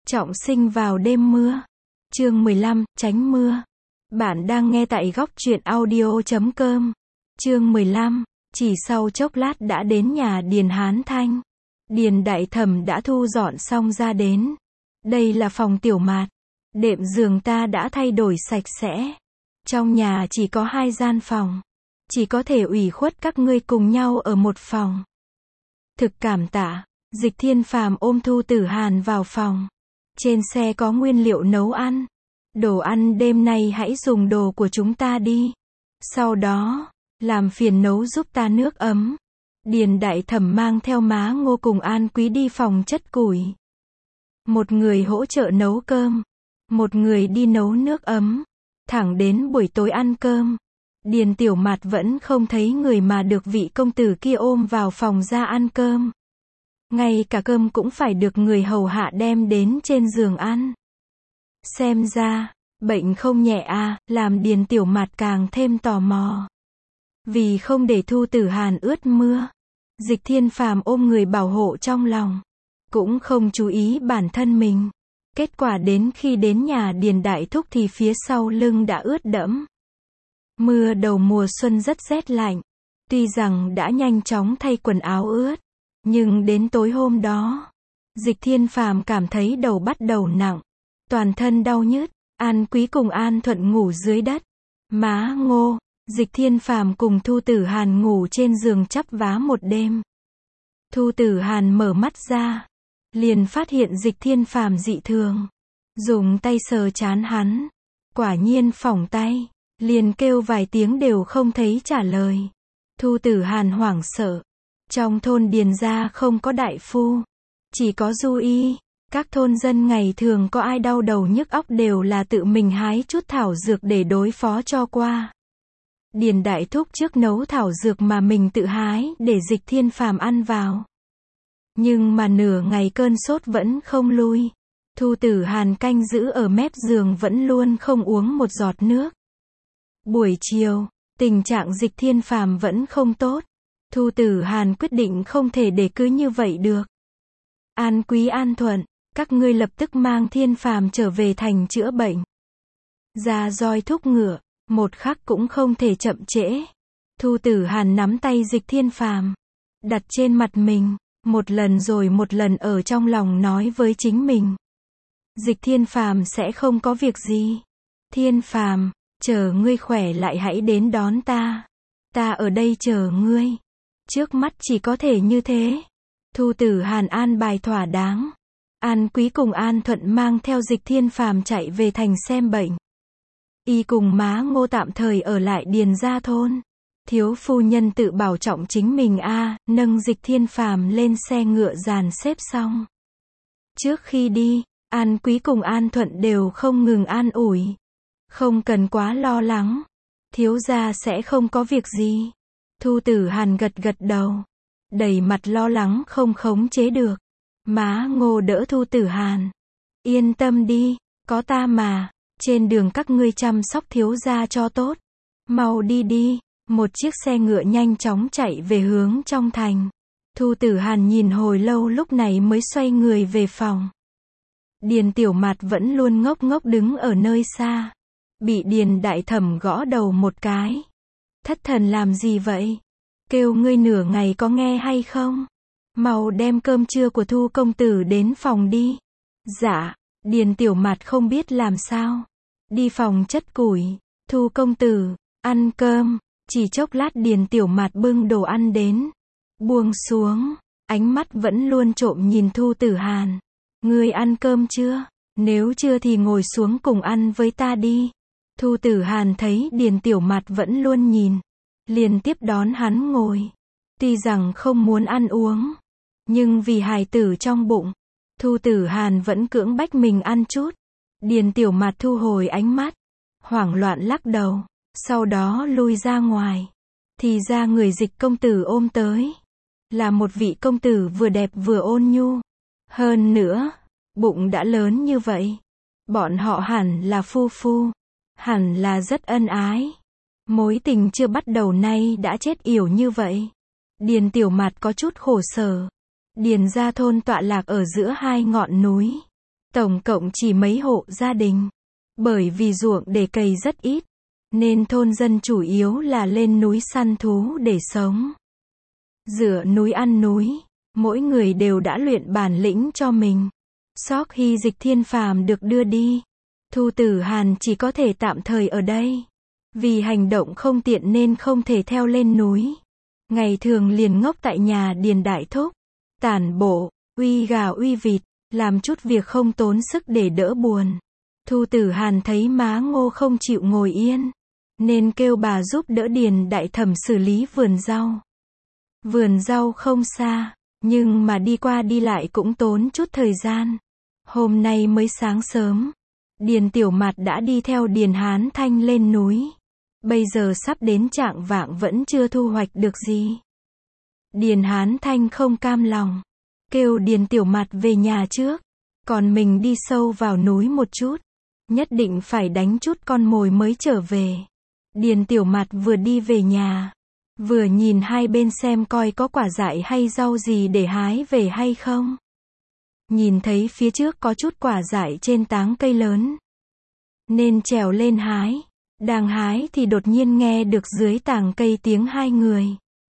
Trọng sinh vào đêm mưa. Chương 15, tránh mưa. Bạn đang nghe tại góc truyện audio.com. Chương 15, chỉ sau chốc lát đã đến nhà Điền Hán Thanh. Điền Đại Thẩm đã thu dọn xong ra đến. Đây là phòng Tiểu Mạt. Đệm giường ta đã thay đổi sạch sẽ. Trong nhà chỉ có 2 gian phòng. Chỉ có thể ủy khuất các ngươi cùng nhau ở một phòng. Thực cảm tạ. Dịch Thiên Phàm ôm Thu Tử Hàn vào phòng. Trên xe có nguyên liệu nấu ăn. Đồ ăn đêm nay hãy dùng đồ của chúng ta đi. Sau đó, làm phiền nấu giúp ta nước ấm. Điền Đại Thẩm mang theo Má Ngô cùng An Quý đi phòng chất củi. Một người hỗ trợ nấu cơm. Một người đi nấu nước ấm. Thẳng đến buổi tối ăn cơm. Điền Tiểu Mạt vẫn không thấy người mà được vị công tử kia ôm vào phòng ra ăn cơm. Ngay cả cơm cũng phải được người hầu hạ đem đến trên giường ăn. Xem ra, bệnh không nhẹ à, làm Điền Tiểu Mạt càng thêm tò mò. Vì không để Thu Tử Hàn ướt mưa, Dịch Thiên Phàm ôm người bảo hộ trong lòng. Cũng không chú ý bản thân mình. Kết quả đến khi đến nhà Điền Đại Thúc thì phía sau lưng đã ướt đẫm. Mưa đầu mùa xuân rất rét lạnh. Tuy rằng đã nhanh chóng thay quần áo ướt. Nhưng đến tối hôm đó, Dịch Thiên Phàm cảm thấy đầu bắt đầu nặng, toàn thân đau nhức. An Quý cùng An Thuận ngủ dưới đất. Má Ngô, Dịch Thiên Phàm cùng Thu Tử Hàn ngủ trên giường chắp vá một đêm. Thu Tử Hàn mở mắt ra, liền phát hiện Dịch Thiên Phàm dị thường, dùng tay sờ trán hắn, quả nhiên phỏng tay, liền kêu vài tiếng đều không thấy trả lời. Thu Tử Hàn hoảng sợ. Trong thôn Điền gia không có đại phu, chỉ có du y. Các thôn dân ngày thường có ai đau đầu nhức óc đều là tự mình hái chút thảo dược để đối phó cho qua. Điền Đại Thúc trước nấu thảo dược mà mình tự hái để Dịch Thiên Phàm ăn vào. Nhưng mà nửa ngày cơn sốt vẫn không lui. Thu Tử Hàn canh giữ ở mép giường vẫn luôn không uống một giọt nước. Buổi chiều, tình trạng Dịch Thiên Phàm vẫn không tốt. Thu Tử Hàn quyết định không thể để cứ như vậy được. An Quý, An Thuận, các ngươi lập tức mang Thiên Phàm trở về thành chữa bệnh. Ra roi thúc ngựa, một khắc cũng không thể chậm trễ. Thu Tử Hàn nắm tay Dịch Thiên Phàm, đặt trên mặt mình, một lần rồi một lần ở trong lòng nói với chính mình. Dịch Thiên Phàm sẽ không có việc gì. Thiên Phàm, chờ ngươi khỏe lại hãy đến đón ta. Ta ở đây chờ ngươi. Trước mắt chỉ có thể như thế. Thu Tử Hàn an bài thỏa đáng. An Quý cùng An Thuận mang theo Dịch Thiên Phàm chạy về thành xem bệnh. Y cùng Má Ngô tạm thời ở lại Điền gia thôn. Thiếu phu nhân tự bảo trọng chính mình nâng Dịch Thiên Phàm lên xe ngựa dàn xếp xong. Trước khi đi, An Quý cùng An Thuận đều không ngừng an ủi. Không cần quá lo lắng. Thiếu gia sẽ không có việc gì. Thu Tử Hàn gật gật đầu. Đầy mặt lo lắng không khống chế được. Má Ngô đỡ Thu Tử Hàn. Yên tâm đi, có ta mà. Trên đường các ngươi chăm sóc thiếu gia cho tốt. Mau đi đi. Một chiếc xe ngựa nhanh chóng chạy về hướng trong thành. Thu Tử Hàn nhìn hồi lâu lúc này mới xoay người về phòng. Điền Tiểu Mạt vẫn luôn ngốc ngốc đứng ở nơi xa. Bị Điền Đại Thẩm gõ đầu một cái. Thất thần làm gì vậy? Kêu ngươi nửa ngày có nghe hay không? Mau đem cơm trưa của Thu công tử đến phòng đi. Dạ. Điền Tiểu Mạt không biết làm sao. Đi phòng chất củi. Thu công tử, ăn cơm. Chỉ chốc lát Điền Tiểu Mạt bưng đồ ăn đến. Buông xuống. Ánh mắt vẫn luôn trộm nhìn Thu Tử Hàn. Ngươi ăn cơm chưa? Nếu chưa thì ngồi xuống cùng ăn với ta đi. Thu Tử Hàn thấy Điền Tiểu Mạt vẫn luôn nhìn. Liền tiếp đón hắn ngồi. Tuy rằng không muốn ăn uống. Nhưng vì hài tử trong bụng. Thu Tử Hàn vẫn cưỡng bách mình ăn chút. Điền Tiểu Mạt thu hồi ánh mắt. Hoảng loạn lắc đầu. Sau đó lui ra ngoài. Thì ra người Dịch công tử ôm tới. Là một vị công tử vừa đẹp vừa ôn nhu. Hơn nữa, bụng đã lớn như vậy. Bọn họ hẳn là phu phu. Hẳn là rất ân ái. Mối tình chưa bắt đầu nay đã chết yểu như vậy. Điền Tiểu Mạt có chút khổ sở. Điền gia thôn tọa lạc ở giữa 2 ngọn núi. tổng cộng chỉ mấy hộ gia đình. Bởi vì ruộng để cày rất ít, nên thôn dân chủ yếu là lên núi săn thú để sống. Dựa núi ăn núi, mỗi người đều đã luyện bản lĩnh cho mình. Sau khi Dịch Thiên Phàm được đưa đi, Thu Tử Hàn chỉ có thể tạm thời ở đây. Vì hành động không tiện nên không thể theo lên núi. Ngày thường liền ngốc tại nhà Điền Đại Thúc, tản bộ, uy gà uy vịt, làm chút việc không tốn sức để đỡ buồn. Thu Tử Hàn thấy má Ngô không chịu ngồi yên, nên kêu bà giúp đỡ Điền Đại Thẩm xử lý vườn rau. Vườn rau không xa, nhưng mà đi qua đi lại cũng tốn chút thời gian. Hôm nay mới sáng sớm, Điền Tiểu Mạt đã đi theo Điền Hán Thanh lên núi. Bây giờ sắp đến chạng vạng vẫn chưa thu hoạch được gì. Điền Hán Thanh không cam lòng, kêu Điền Tiểu Mạt về nhà trước, còn mình đi sâu vào núi một chút, nhất định phải đánh chút con mồi mới trở về. Điền Tiểu Mạt vừa đi về nhà, vừa nhìn hai bên xem coi có quả dại hay rau gì để hái về hay không. Nhìn thấy phía trước có chút quả dại trên táng cây lớn, nên trèo lên hái. Đang hái thì đột nhiên nghe được dưới tàng cây tiếng hai người.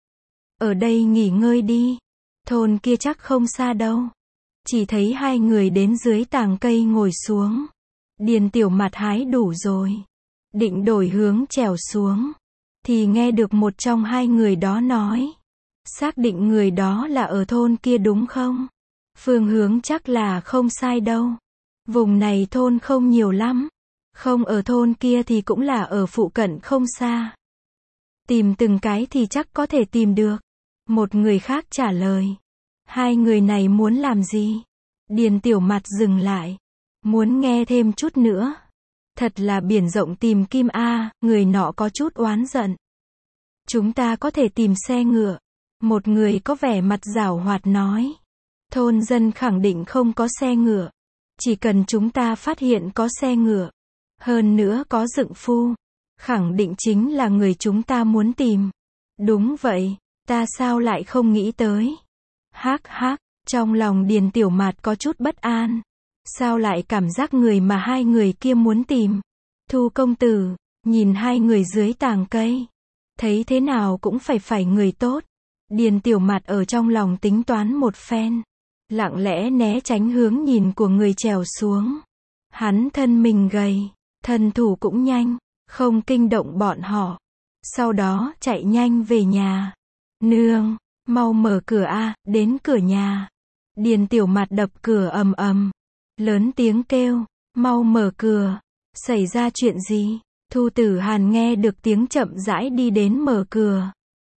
Ở đây nghỉ ngơi đi, thôn kia chắc không xa đâu. Chỉ thấy hai người đến dưới tàng cây ngồi xuống. Điền Tiểu Mạt hái đủ rồi, định đổi hướng trèo xuống, thì nghe được một trong hai người đó nói. Xác định người đó là ở thôn kia đúng không? Phương hướng chắc là không sai đâu. Vùng này thôn không nhiều lắm. Không ở thôn kia thì cũng là ở phụ cận không xa. Tìm từng cái thì chắc có thể tìm được. Một người khác trả lời. Hai người này muốn làm gì? Điền Tiểu Mạt dừng lại. Muốn nghe thêm chút nữa. Thật là biển rộng tìm kim a, người nọ có chút oán giận. Chúng ta có thể tìm xe ngựa. Một người có vẻ mặt giảo hoạt nói. Thôn dân khẳng định không có xe ngựa. Chỉ cần chúng ta phát hiện có xe ngựa, hơn nữa có dựng phu, khẳng định chính là người chúng ta muốn tìm. Đúng vậy, ta sao lại không nghĩ tới. Hắc hắc, trong lòng Điền Tiểu Mạt có chút bất an. Sao lại cảm giác người mà hai người kia muốn tìm? Thu công tử, nhìn hai người dưới tàng cây, thấy thế nào cũng phải người tốt. Điền Tiểu Mạt ở trong lòng tính toán một phen, lặng lẽ né tránh hướng nhìn của người trèo xuống. Hắn thân mình gầy, thân thủ cũng nhanh, không kinh động bọn họ. Sau đó chạy nhanh về nhà. Nương, mau mở cửa a, đến cửa nhà. Điền Tiểu Mạt đập cửa ầm ầm, lớn tiếng kêu, mau mở cửa. Xảy ra chuyện gì? Thu Tử Hàn nghe được tiếng chậm rãi đi đến mở cửa.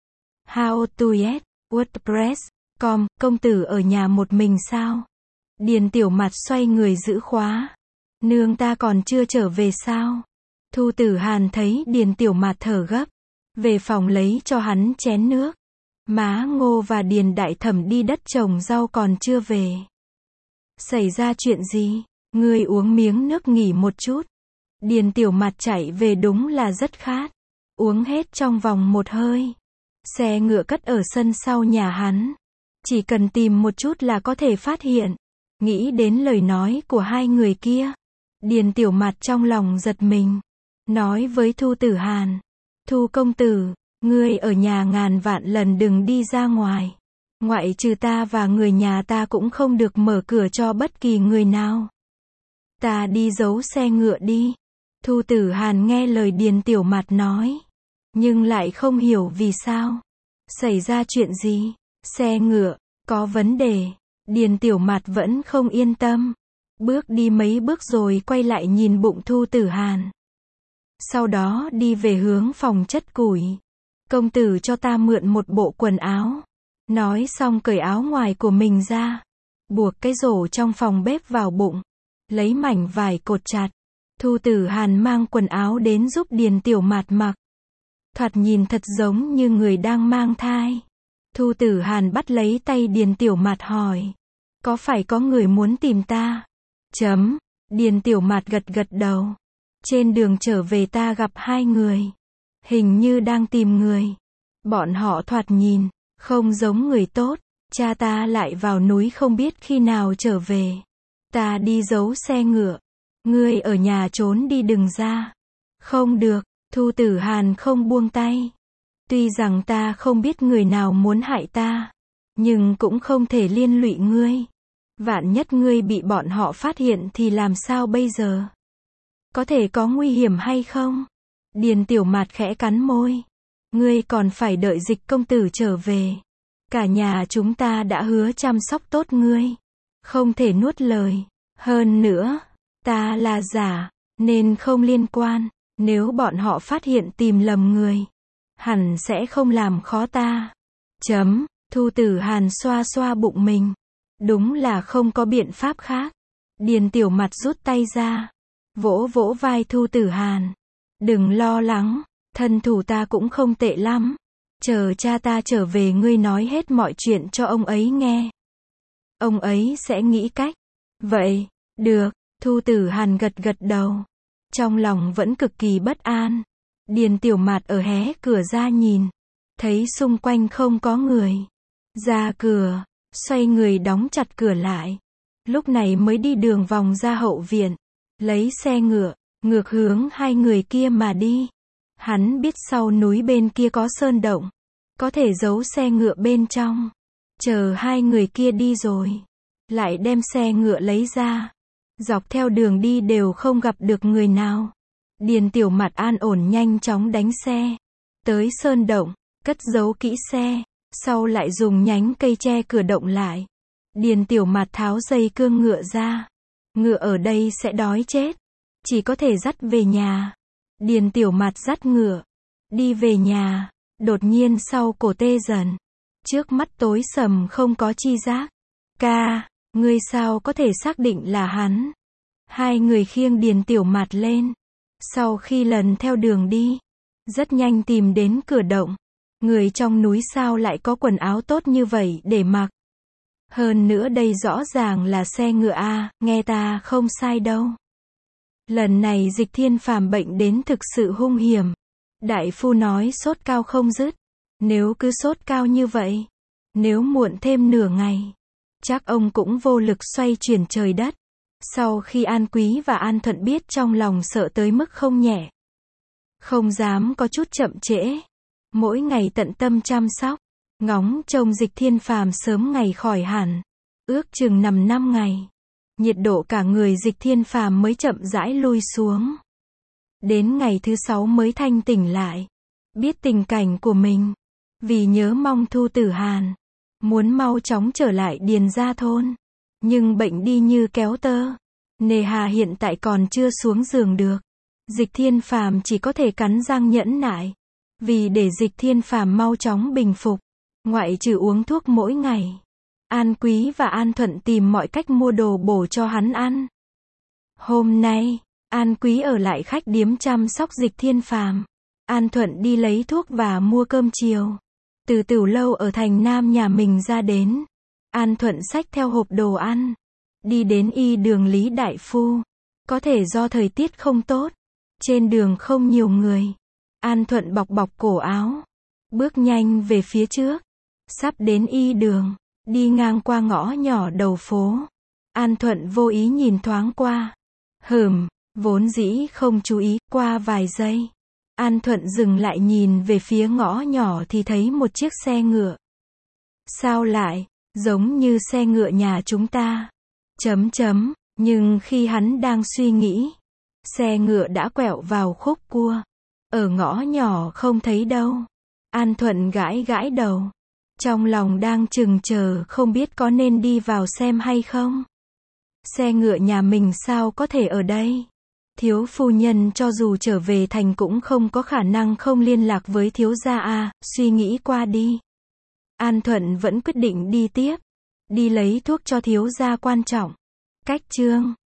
How to get WordPress.com, công tử ở nhà một mình sao? Điền Tiểu Mạt xoay người giữ khóa. Nương ta còn chưa trở về sao? Thu Tử Hàn thấy Điền Tiểu Mạt thở gấp, về phòng lấy cho hắn chén nước. Má Ngô và Điền Đại Thẩm đi đất trồng rau còn chưa về. Xảy ra chuyện gì? Ngươi uống miếng nước nghỉ một chút. Điền Tiểu Mạt chạy về đúng là rất khát. Uống hết trong vòng một hơi. Xe ngựa cất ở sân sau nhà hắn. Chỉ cần tìm một chút là có thể phát hiện. Nghĩ đến lời nói của hai người kia, Điền Tiểu Mạt trong lòng giật mình. Nói với Thu Tử Hàn. Thu công tử, ngươi ở nhà ngàn vạn lần đừng đi ra ngoài. Ngoại trừ ta và người nhà ta cũng không được mở cửa cho bất kỳ người nào. Ta đi giấu xe ngựa đi. Thu Tử Hàn nghe lời Điền Tiểu Mạt nói, nhưng lại không hiểu vì sao. Xảy ra chuyện gì? Xe ngựa, có vấn đề. Điền Tiểu Mạt vẫn không yên tâm. Bước đi mấy bước rồi quay lại nhìn bụng Thu Tử Hàn. Sau đó đi về hướng phòng chất củi. Công tử cho ta mượn một bộ quần áo. Nói xong cởi áo ngoài của mình ra, buộc cái rổ trong phòng bếp vào bụng, lấy mảnh vải cột chặt. Thu Tử Hàn mang quần áo đến giúp Điền Tiểu Mạt mặc. Thoạt nhìn thật giống như người đang mang thai. Thu Tử Hàn bắt lấy tay Điền Tiểu Mạt hỏi. Có phải có người muốn tìm ta? Điền Tiểu Mạt gật gật đầu. Trên đường trở về ta gặp hai người. Hình như đang tìm người. Bọn họ thoạt nhìn không giống người tốt. Cha ta lại vào núi không biết khi nào trở về. Ta đi giấu xe ngựa. Ngươi ở nhà trốn đi đừng ra. Không được, Thu Tử Hàn không buông tay. Tuy rằng ta không biết người nào muốn hại ta, nhưng cũng không thể liên lụy ngươi. Vạn nhất ngươi bị bọn họ phát hiện thì làm sao bây giờ? Có thể có nguy hiểm hay không? Điền Tiểu Mạt khẽ cắn môi. Ngươi còn phải đợi Dịch công tử trở về. Cả nhà chúng ta đã hứa chăm sóc tốt ngươi. Không thể nuốt lời. Hơn nữa, ta là giả, nên không liên quan. Nếu bọn họ phát hiện tìm lầm người, hẳn sẽ không làm khó ta. Thu Tử Hàn xoa xoa bụng mình. Đúng là không có biện pháp khác. Điền Tiểu Mạt rút tay ra, vỗ vỗ vai Thu Tử Hàn. Đừng lo lắng, thân thủ ta cũng không tệ lắm. Chờ cha ta trở về ngươi nói hết mọi chuyện cho ông ấy nghe. Ông ấy sẽ nghĩ cách. Vậy, được, Thu Tử Hàn gật gật đầu. Trong lòng vẫn cực kỳ bất an. Điền Tiểu Mạt ở hé cửa ra nhìn. Thấy xung quanh không có người. Ra cửa, xoay người đóng chặt cửa lại. Lúc này mới đi đường vòng ra hậu viện. Lấy xe ngựa, ngược hướng hai người kia mà đi. Hắn biết sau núi bên kia có sơn động. Có thể giấu xe ngựa bên trong. Chờ hai người kia đi rồi. Lại đem xe ngựa lấy ra. Dọc theo đường đi đều không gặp được người nào. Điền Tiểu Mạt an ổn nhanh chóng đánh xe. Tới sơn động, cất giấu kỹ xe. Sau lại dùng nhánh cây che cửa động lại. Điền Tiểu Mạt tháo dây cương ngựa ra. Ngựa ở đây sẽ đói chết. Chỉ có thể dắt về nhà. Điền Tiểu Mạt dắt ngựa. Đi về nhà. Đột nhiên sau cổ tê dần. Trước mắt tối sầm không có chi giác. Ca, ngươi sao có thể xác định là hắn? Hai người khiêng Điền Tiểu Mạt lên. Sau khi lần theo đường đi, rất nhanh tìm đến cửa động. Người trong núi sao lại có quần áo tốt như vậy để mặc? Hơn nữa đây rõ ràng là xe ngựa a, nghe ta không sai đâu. Lần này Dịch Thiên Phàm bệnh đến thực sự hung hiểm. Đại phu nói sốt cao không dứt. Nếu cứ sốt cao như vậy, nếu muộn thêm nửa ngày, chắc ông cũng vô lực xoay chuyển trời đất. Sau khi An Quý và An Thuận biết trong lòng sợ tới mức không nhẹ. Không dám có chút chậm trễ. Mỗi ngày tận tâm chăm sóc. Ngóng trông Dịch Thiên Phàm sớm ngày khỏi hẳn. Ước chừng nằm 5 ngày. Nhiệt độ cả người Dịch Thiên Phàm mới chậm rãi lui xuống. Đến ngày thứ 6 mới thanh tỉnh lại. Biết tình cảnh của mình. Vì nhớ mong Thu Tử Hàn. Muốn mau chóng trở lại Điền gia thôn. Nhưng bệnh đi như kéo tơ. Nề hà hiện tại còn chưa xuống giường được. Dịch Thiên Phàm chỉ có thể cắn răng nhẫn nại. Vì để Dịch Thiên Phàm mau chóng bình phục. Ngoại trừ uống thuốc mỗi ngày. An Quý và An Thuận tìm mọi cách mua đồ bổ cho hắn ăn. Hôm nay, An Quý ở lại khách điếm chăm sóc Dịch Thiên Phàm. An Thuận đi lấy thuốc và mua cơm chiều. Từ Tửu Lâu ở thành Nam nhà mình ra đến. An Thuận xách theo hộp đồ ăn. Đi đến y đường Lý Đại Phu. Có thể do thời tiết không tốt. Trên đường không nhiều người. An Thuận bọc bọc cổ áo. Bước nhanh về phía trước. Sắp đến y đường. Đi ngang qua ngõ nhỏ đầu phố. An Thuận vô ý nhìn thoáng qua. Vốn dĩ không chú ý, qua vài giây. An Thuận dừng lại nhìn về phía ngõ nhỏ thì thấy một chiếc xe ngựa. Sao lại, giống như xe ngựa nhà chúng ta. Nhưng khi hắn đang suy nghĩ, xe ngựa đã quẹo vào khúc cua. Ở ngõ nhỏ không thấy đâu. An Thuận gãi gãi đầu. Trong lòng đang chừng chờ không biết có nên đi vào xem hay không. Xe ngựa nhà mình sao có thể ở đây? Thiếu phu nhân cho dù trở về thành cũng không có khả năng không liên lạc với thiếu gia a, suy nghĩ qua đi. An Thuận vẫn quyết định đi tiếp. Đi lấy thuốc cho thiếu gia quan trọng. Cách chương